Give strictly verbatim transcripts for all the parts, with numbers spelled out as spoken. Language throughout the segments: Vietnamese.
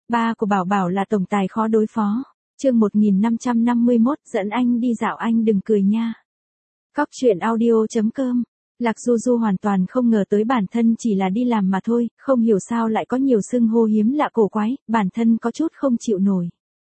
Ba của Bảo Bảo là tổng tài khó đối phó. Chương một nghìn năm trăm năm mươi mốt, dẫn anh đi dạo anh đừng cười nha. Cóc truyện audio chấm com. Lạc Du Du hoàn toàn không ngờ tới bản thân chỉ là đi làm mà thôi, không hiểu sao lại có nhiều xưng hô hiếm lạ cổ quái, bản thân có chút không chịu nổi.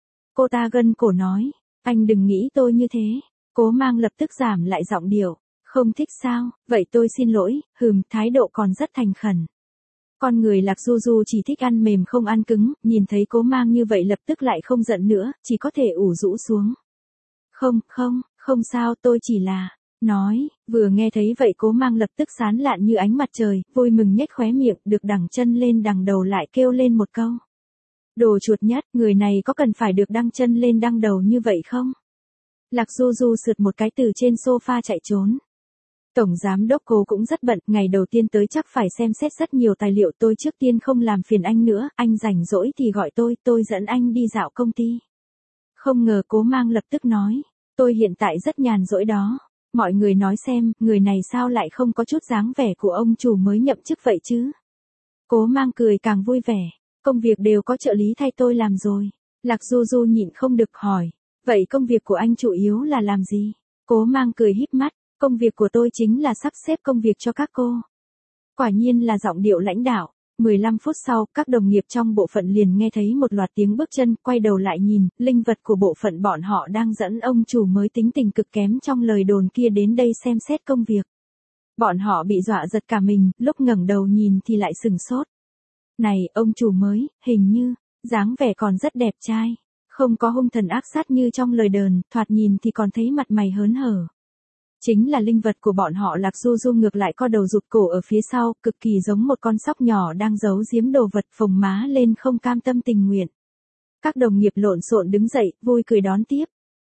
Cô ta gân cổ nói, anh đừng nghĩ tôi như thế. Cố Mang lập tức giảm lại giọng điệu, không thích sao, vậy tôi xin lỗi, hừm, thái độ còn rất thành khẩn. Con người Lạc Du Du chỉ thích ăn mềm không ăn cứng, nhìn thấy Cố Mang như vậy lập tức lại không giận nữa, chỉ có thể ủ rũ xuống. Không, không, không sao, tôi chỉ là... Nói, vừa nghe thấy vậy Cố Mang lập tức sán lạn như ánh mặt trời, vui mừng nhếch khóe miệng, được đằng chân lên đằng đầu lại kêu lên một câu. Đồ chuột nhất, người này có cần phải được đăng chân lên đăng đầu như vậy không? Lạc Du Du sượt một cái từ trên sofa chạy trốn. Tổng giám đốc Cố cũng rất bận, ngày đầu tiên tới chắc phải xem xét rất nhiều tài liệu, tôi trước tiên không làm phiền anh nữa, anh rảnh rỗi thì gọi tôi, tôi dẫn anh đi dạo công ty. Không ngờ Cố Mang lập tức nói, tôi hiện tại rất nhàn rỗi đó. Mọi người nói xem, người này sao lại không có chút dáng vẻ của ông chủ mới nhậm chức vậy chứ? Cố Mang cười càng vui vẻ, công việc đều có trợ lý thay tôi làm rồi. Lạc Du Du nhịn không được hỏi, vậy công việc của anh chủ yếu là làm gì? Cố Mang cười híp mắt, công việc của tôi chính là sắp xếp công việc cho các cô. Quả nhiên là giọng điệu lãnh đạo. mười lăm phút sau, các đồng nghiệp trong bộ phận liền nghe thấy một loạt tiếng bước chân, quay đầu lại nhìn, linh vật của bộ phận bọn họ đang dẫn ông chủ mới tính tình cực kém trong lời đồn kia đến đây xem xét công việc. Bọn họ bị dọa giật cả mình, lúc ngẩng đầu nhìn thì lại sừng sốt. Này, ông chủ mới, hình như, dáng vẻ còn rất đẹp trai, không có hung thần ác sát như trong lời đồn, thoạt nhìn thì còn thấy mặt mày hớn hở. Chính là linh vật của bọn họ. Lạc Du Du ngược lại co đầu rụt cổ ở phía sau, cực kỳ giống một con sóc nhỏ đang giấu giếm đồ vật, phồng má lên không cam tâm tình nguyện. Các đồng nghiệp lộn xộn đứng dậy, vui cười đón tiếp.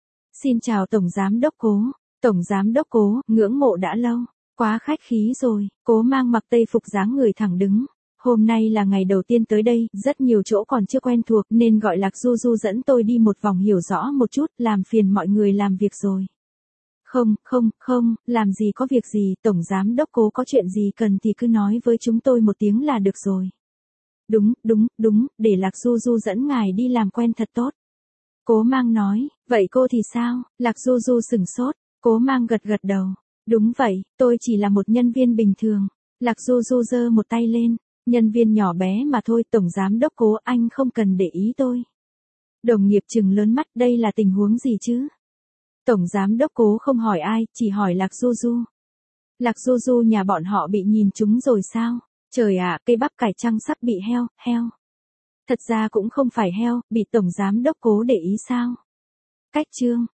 Xin chào Tổng Giám Đốc Cố. Tổng Giám Đốc Cố, ngưỡng mộ đã lâu. Quá khách khí rồi. Cố Mang mặc tây phục dáng người thẳng đứng. Hôm nay là ngày đầu tiên tới đây, rất nhiều chỗ còn chưa quen thuộc nên gọi Lạc Du Du dẫn tôi đi một vòng hiểu rõ một chút, làm phiền mọi người làm việc rồi. Không, không, không, làm gì có việc gì, Tổng Giám Đốc Cố có chuyện gì cần thì cứ nói với chúng tôi một tiếng là được rồi. Đúng, đúng, đúng, để Lạc Du Du dẫn ngài đi làm quen thật tốt. Cố Mang nói, vậy cô thì sao? Lạc Du Du sửng sốt, Cố Mang gật gật đầu. Đúng vậy, tôi chỉ là một nhân viên bình thường. Lạc Du Du giơ một tay lên, nhân viên nhỏ bé mà thôi, Tổng Giám Đốc Cố anh không cần để ý tôi. Đồng nghiệp trừng lớn mắt, đây là tình huống gì chứ? Tổng Giám Đốc Cố không hỏi ai, chỉ hỏi Lạc Du Du. Lạc Du Du nhà bọn họ bị nhìn trúng rồi sao? Trời ạ, cây bắp cải trăng sắp bị heo, heo. Thật ra cũng không phải heo, bị Tổng Giám Đốc Cố để ý sao? Cách chương.